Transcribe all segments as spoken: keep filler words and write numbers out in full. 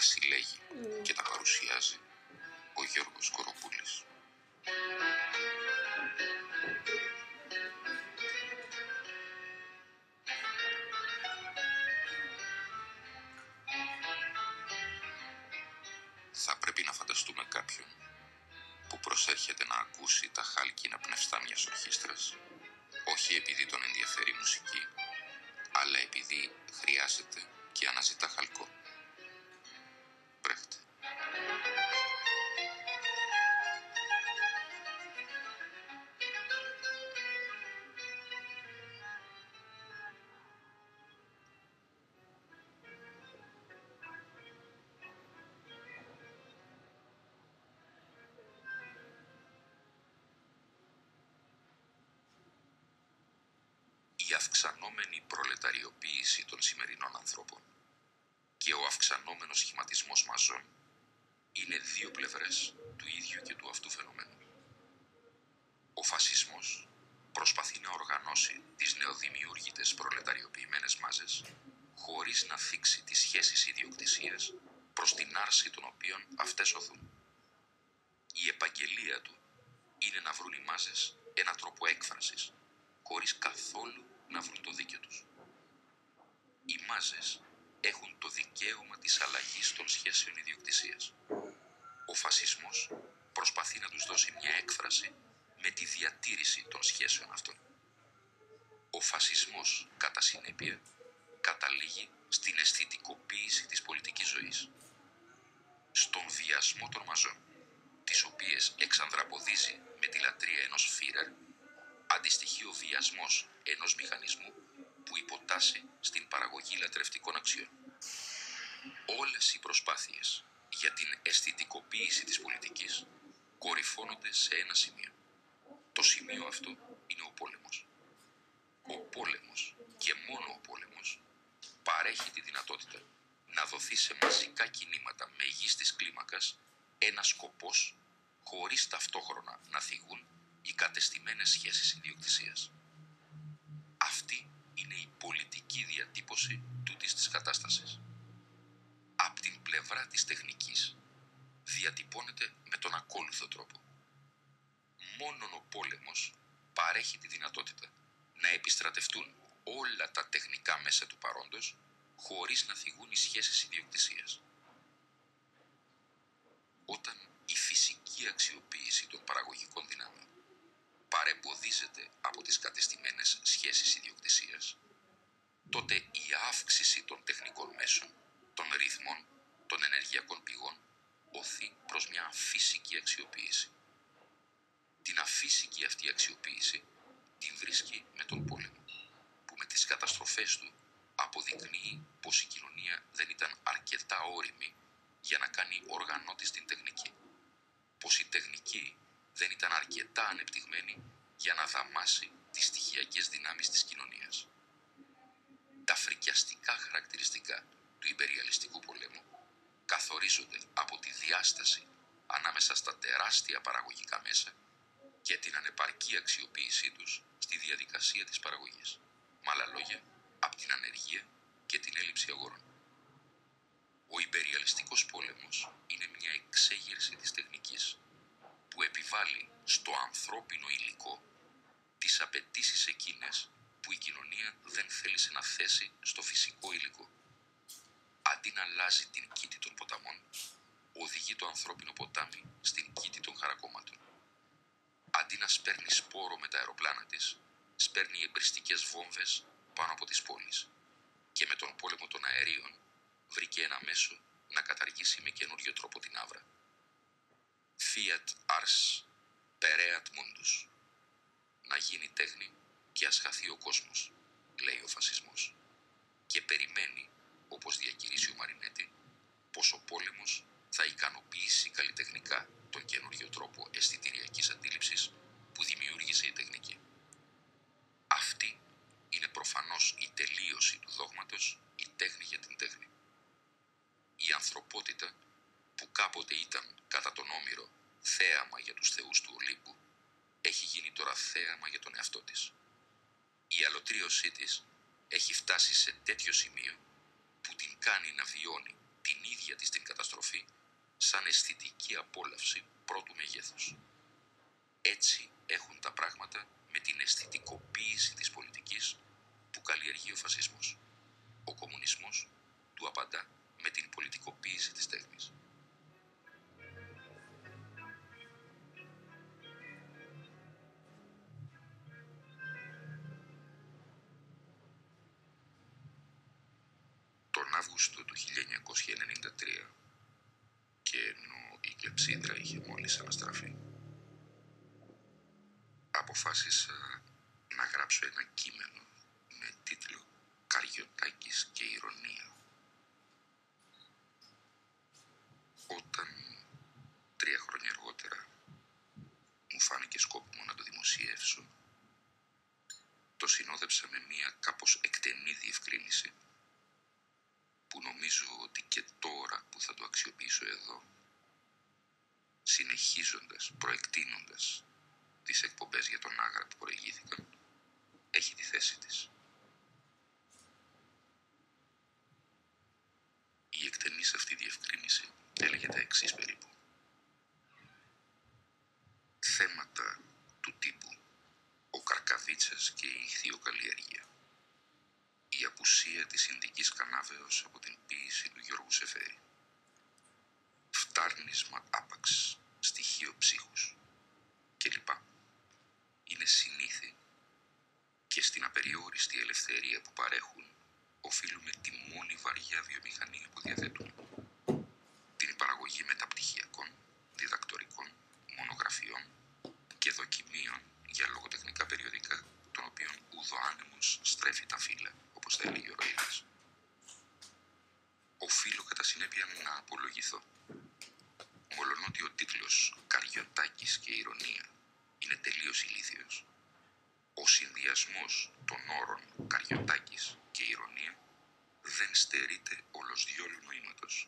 Τα συλλέγει και τα παρουσιάζει ο Γιώργος Κοροπούλης. Θα πρέπει να φανταστούμε κάποιον που προσέρχεται να ακούσει τα χάλκινα πνευστά μιας ορχήστρας, όχι επειδή τον ενδιαφέρει η μουσική, αλλά επειδή χρειάζεται και αναζητά χαλκό. Μπρέχτε. Η αυξανόμενη προλεταριοποίηση των σημερινών ανθρώπων και ο αυξανόμενος σχηματισμός μαζών είναι δύο πλευρές του ίδιου και του αυτού φαινομένου. Ο φασισμός προσπαθεί να οργανώσει τις νεοδημιούργητες προλεταριοποιημένες μάζες χωρίς να θίξει τις σχέσεις ιδιοκτησίας προς την άρση των οποίων αυτές οθούν. Η επαγγελία του είναι να βρουν οι μάζες έναν τρόπο έκφρασης, χωρίς καθόλου να βρουν το δίκαιο τους. Οι μάζες έχουν το δικαίωμα της αλλαγής των σχέσεων ιδιοκτησίας. Ο φασισμός προσπαθεί να τους δώσει μια έκφραση με τη διατήρηση των σχέσεων αυτών. Ο φασισμός, κατά συνέπεια, καταλήγει στην αισθητικοποίηση της πολιτικής ζωής. Στον βιασμό των μαζών, τις οποίες εξανδραποδίζει με τη λατρεία ενός Φίρερ, αντιστοιχεί ο βιασμός ενός μηχανισμού που υποτάσσει στην παραγωγή λατρευτικών αξιών. Όλες οι προσπάθειες για την αισθητικοποίηση της πολιτικής κορυφώνονται σε ένα σημείο. Το σημείο αυτό είναι ο πόλεμος. Ο πόλεμος και μόνο ο πόλεμος παρέχει τη δυνατότητα να δοθεί σε μαζικά κινήματα μεγίστης κλίμακας ένας σκοπός χωρίς ταυτόχρονα να θυγούν οι κατεστημένες σχέσεις ιδιοκτησίας. Αυτή είναι η πολιτική διατύπωση τούτης της κατάστασης. Απ' την πλευρά της τεχνικής διατυπώνεται με τον ακόλουθο τρόπο. Μόνον ο πόλεμος παρέχει τη δυνατότητα να επιστρατευτούν όλα τα τεχνικά μέσα του παρόντος χωρίς να θυγούν οι σχέσεις ιδιοκτησίας. Όταν η φυσική αξιοποίηση των παραγωγικών δυνάμεων παρεμποδίζεται από τις κατεστημένες σχέσεις ιδιοκτησίας, τότε η αύξηση των τεχνικών μέσων, των ρυθμών, των ενεργειακών πηγών οθεί προς μια αφύσικη αξιοποίηση. Την αφύσικη αυτή αξιοποίηση την βρίσκει με τον πόλεμο, που με τις καταστροφές του αποδεικνύει πως η κοινωνία δεν ήταν αρκετά ώριμη για να κάνει οργανώ της την τεχνική, πως η τεχνική δεν ήταν αρκετά ανεπτυγμένη για να δαμάσει τις στοιχειακές δυνάμεις της κοινωνίας. Τα φρικιαστικά χαρακτηριστικά του ιμπεριαλιστικού πολέμου καθορίζονται από τη διάσταση ανάμεσα στα τεράστια παραγωγικά μέσα και την ανεπαρκή αξιοποίησή τους στη διαδικασία της παραγωγής. Με άλλα λόγια, από την ανεργία και την έλλειψη αγορών. Ο ιμπεριαλιστικός πόλεμος είναι μια εξέγερση της τεχνικής που επιβάλλει στο ανθρώπινο υλικό τις απαιτήσεις εκείνες που η κοινωνία δεν θέλησε να θέσει στο φυσικό υλικό. Αντί να αλλάζει την κήτη των ποταμών, οδηγεί το ανθρώπινο ποτάμι στην κήτη των χαρακόμματων. Αντί να σπέρνει σπόρο με τα αεροπλάνα της, σπέρνει εμπριστικές βόμβες πάνω από τις πόλεις. Και με τον πόλεμο των αερίων βρήκε ένα μέσο να καταργήσει με καινούριο τρόπο την άβρα. Fiat ars, pereat mundus. Να γίνει τέχνη και ας χαθεί ο κόσμος, λέει ο φασισμός. Και περιμένει, όπως διακηρύσει ο Μαρινέτη, πως ο πόλεμος θα ικανοποιήσει καλλιτεχνικά τον καινούριο τρόπο αισθητηριακής αντίληψης που δημιούργησε η τεχνική. Αυτή είναι προφανώς η τελείωση του δόγματος «η τέχνη για την τέχνη». Η ανθρωπότητα, που κάποτε ήταν κατά τον Όμηρο θέαμα για τους θεούς του Ολύμπου, έχει γίνει τώρα θέαμα για τον εαυτό της. Η αλωτρίωσή της έχει φτάσει σε τέτοιο σημείο που την κάνει να βιώνει την ίδια της την καταστροφή σαν αισθητική απόλαυση πρώτου μεγέθους. Έτσι έχουν τα πράγματα με την αισθητικοποίηση της πολιτικής που καλλιεργεί ο φασισμός. Ο κομμουνισμός του απαντά με την πολιτικοποίηση της τέχνης. Τον Αύγουστο του χίλια εννιακόσια ενενήντα τρία, και ενώ η κλεψίδρα είχε μόλις αναστραφεί, αποφάσισα να γράψω ένα κείμενο με τίτλο «Καριωτάκης και ηρωνία». Όταν τρία χρόνια αργότερα μου φάνηκε σκόπιμο να το δημοσιεύσω, το συνόδεψα με μία κάπως εκτενή διευκρίνηση που νομίζω ότι και τώρα που θα το αξιοποιήσω εδώ, συνεχίζοντας, προεκτείνοντας τις εκπομπές για τον Άγρα που προηγήθηκαν, έχει τη θέση της. Η εκτενής αυτή διευκρίνηση έλεγε τα εξής περίπου. Θέματα του τύπου ο Καρκαβίτσας και η ηχθειοκαλλιέργεια. Η απουσία της Ινδικής κανάβεως από την ποίηση του Γιώργου Σεφέρη. Φτάρνισμα άπαξ, στοιχείο ψύχους κλπ. Είναι συνήθι και στην απεριόριστη ελευθερία που παρέχουν οφείλουμε τη μόνη βαριά βιομηχανία που διαθέτουν. Την παραγωγή μεταπτυχιακών, διδακτορικών, μονογραφιών και δοκιμίων για λογοτεχνικά περιοδικά, των οποίων ουδο άνεμος στρέφει τα φύλλα, όπως θα έλεγε ο Ροήλας. Οφείλω κατά συνέπεια να απολογηθώ. Μολονότι ο τίτλος «Καριωτάκης και ηρωνία» είναι τελείως ηλίθιος, ο συνδυασμός των όρων «Καριωτάκης» και «ηρωνία» δεν στερείται όλος διόλου νοήματος.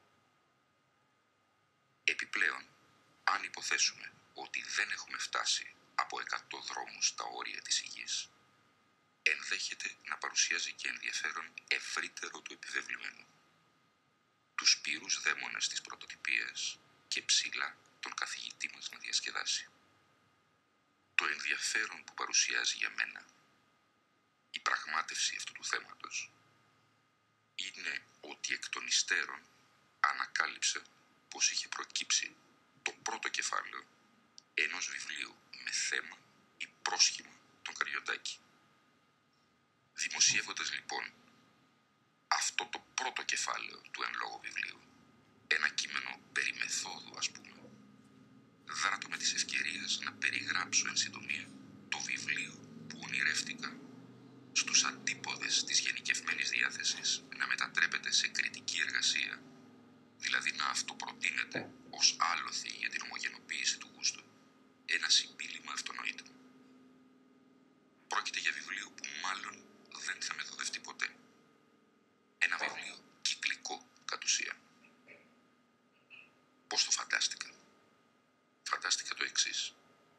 Επιπλέον, αν υποθέσουμε ότι δεν έχουμε φτάσει από εκατό δρόμους στα όρια της υγιής, ενδέχεται να παρουσιάζει και ενδιαφέρον ευρύτερο του επιβεβλημένου. Τους πύρους δαίμονες της πρωτοτυπίας και ψηλά τον καθηγητή μας να διασκεδάσει. Το ενδιαφέρον που παρουσιάζει για μένα η πραγμάτευση αυτού του θέματος είναι ότι εκ των υστέρων ανακάλυψα πως είχε προκύψει το πρώτο κεφάλαιο ενός βιβλίου με θέμα ή πρόσχημα τον Καριωτάκη. Δημοσιεύοντας λοιπόν αυτό το πρώτο κεφάλαιο του εν λόγω βιβλίου, ένα κείμενο περί μεθόδου ας πούμε, δράτω με της ευκαιρίας να περιγράψω εν συντομία το βιβλίο που ονειρεύτηκα στους αντίποδες της γενικευμένης διάθεσης να μετατρέπεται σε κριτική εργασία, δηλαδή να αυτοπροτείνεται ως άλοθη για την ομογενοποίηση του γούστου, ένα συμπίλημα αυτονοήτων. Πρόκειται για βιβλίο που μάλλον δεν θα μεθοδευτεί ποτέ. Ένα βιβλίο κυκλικό κατ' ουσίαν. Πώς το φαντάστηκα? Φαντάστηκα το εξής.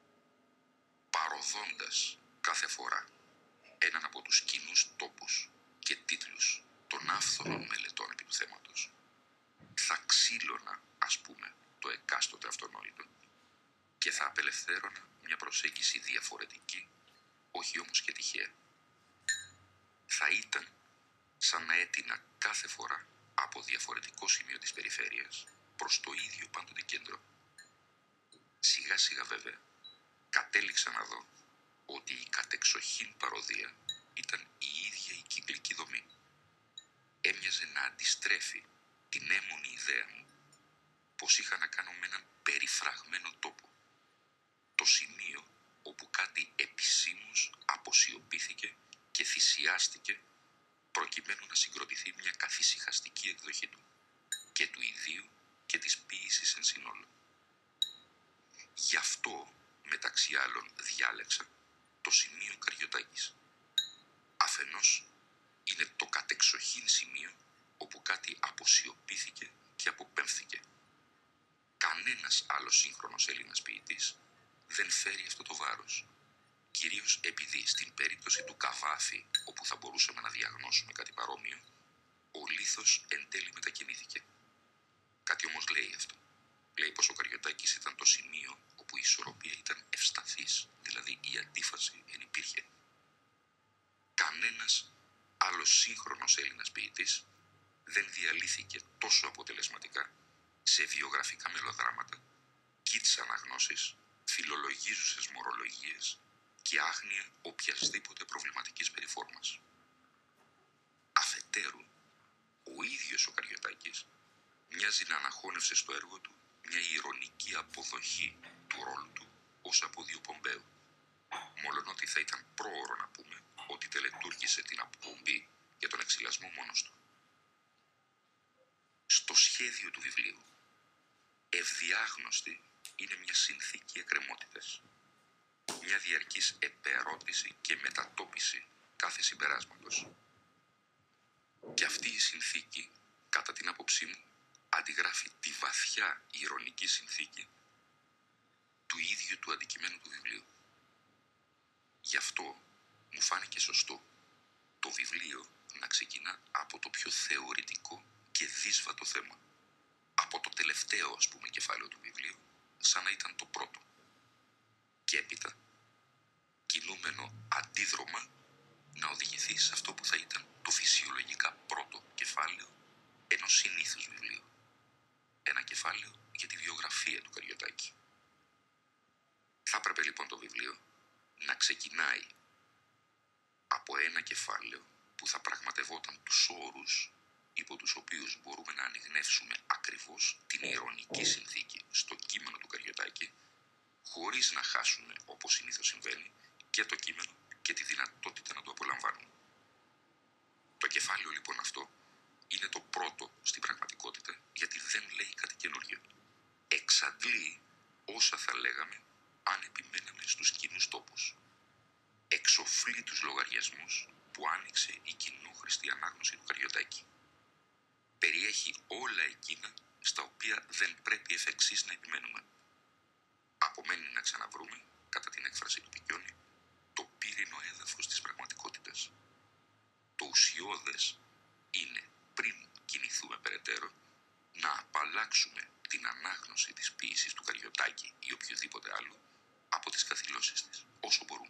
Παροδώντας κάθε φορά έναν από τους κοινούς τόπους και τίτλους των άφθονων μελετών επί του θέματος, θα ξύλωνα, ας πούμε, το εκάστοτε αυτονόητο και θα απελευθέρωνα μια προσέγγιση διαφορετική, όχι όμως και τυχαία. Θα ήταν σαν να έτεινα κάθε φορά από διαφορετικό σημείο της περιφέρειας προς το ίδιο πάντοτε κέντρο. Σιγά σιγά βέβαια κατέληξα να δω ότι η κατεξοχήν παροδία ήταν η ίδια η κυκλική δομή. Έμοιαζε να αντιστρέφει την έμμονη ιδέα μου πως είχα να κάνω με έναν περιφραγμένο τόπο. Το σημείο όπου κάτι επισήμως αποσιωπήθηκε και θυσιάστηκε προκειμένου να συγκροτηθεί μια καθησυχαστική εκδοχή του και του ιδίου και της ποίησης εν συνόλο. Γι' αυτό, μεταξύ άλλων, διάλεξα το σημείο Καριωτάκης. Αφενός, είναι το κατεξοχήν σημείο όπου κάτι αποσιωπήθηκε και αποπέμφθηκε. Κανένας άλλος σύγχρονος Έλληνας ποιητής δεν φέρει αυτό το βάρος, κυρίως επειδή στην περίπτωση του Καβάφη, όπου θα μπορούσαμε να διαγνώσουμε κάτι παρόμοιο, ο λίθος εν τέλει μετακινήθηκε. Σοφοκλής δεν διαλύθηκε τόσο αποτελεσματικά σε βιογραφικά μελοδράματα, κίτς αναγνώσεις, φιλολογίζουσες μορολογίες και άγνοια οποιασδήποτε προβληματικής περιφόρμας. Αφετέρου, ο ίδιος ο Καριωτάκης μοιάζει να αναχώνευσε στο έργο του μια ηρωνική αποδοχή του ρόλου του ως αποδιοπομπαίου, μόλον θα ήταν πρόωρο να πούμε ότι τελετουργήσε την αποπομπή για τον εξυλασμό μόνος του. Στο σχέδιο του βιβλίου, ευδιάγνωστη είναι μια συνθήκη εκκρεμότητας, μια διαρκής επερώτηση και μετατόπιση κάθε συμπεράσματος. Και αυτή η συνθήκη, κατά την άποψή μου, αντιγράφει τη βαθιά ηρωνική συνθήκη του ίδιου του αντικειμένου του βιβλίου. Γι' αυτό μου φάνηκε σωστό το βιβλίο να ξεκινά από το πιο θεωρητικό και δύσβατο θέμα. Από το τελευταίο, ας πούμε, κεφάλαιο του βιβλίου, σαν να ήταν το πρώτο. Και έπειτα, κινούμενο αντίδρομα, να οδηγηθεί σε αυτό που θα ήταν το φυσιολογικά πρώτο κεφάλαιο ενός συνήθους βιβλίου. Ένα κεφάλαιο για τη βιογραφία του Καριωτάκη. Θα έπρεπε λοιπόν το βιβλίο να ξεκινάει από ένα κεφάλαιο που θα πραγματευόταν τους όρους υπό τους οποίους μπορούμε να ανιγνεύσουμε ακριβώς την ηρωνική συνθήκη στο κείμενο του Καριωτάκη, χωρίς να χάσουμε, όπως συνήθως συμβαίνει, και το κείμενο και τη δυνατότητα να το απολαμβάνουμε. Το κεφάλαιο λοιπόν αυτό είναι το πρώτο στην πραγματικότητα, γιατί δεν λέει κάτι καινούριο. Εξαντλεί όσα θα λέγαμε αν επιμέναμε στους κοινούς τόπους. Εξοφλεί τους λογαριασμούς που άνοιξε η κοινόχρηστη ανάγνωση του Καριωτάκη. Περιέχει όλα εκείνα στα οποία δεν πρέπει εφ' εξής να επιμένουμε. Απομένει να ξαναβρούμε, κατά την έκφραση του Πικιόνι, το πύρινο έδαφος της πραγματικότητας. Το ουσιώδες είναι, πριν κινηθούμε περαιτέρω, να απαλλάξουμε την ανάγνωση της ποίησης του Καριωτάκη ή οποιοδήποτε άλλου από τις καθηλώσεις της, όσο μπορούμε.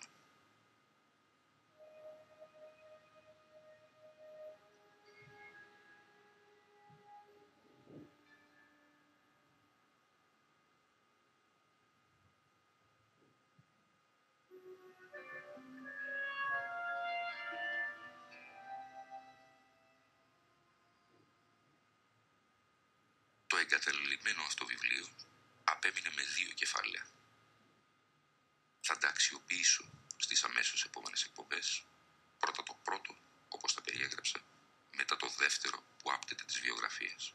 Το εγκαταλειμμένο αυτό βιβλίο απέμεινε με δύο κεφάλαια. Θα τα αξιοποιήσω στις αμέσως επόμενες εκπομπές. Πρώτα το πρώτο, όπως τα περιέγραψα, μετά το δεύτερο που άπτεται της βιογραφίας.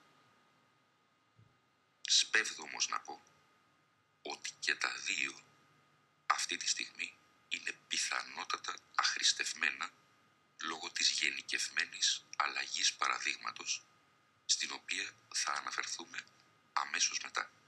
Σπέβδω όμως να πω ότι και τα δύο αυτή τη στιγμή είναι πιθανότατα αχρηστευμένα λόγω της γενικευμένης αλλαγής παραδείγματος, στην οποία θα αναφερθούμε αμέσως μετά.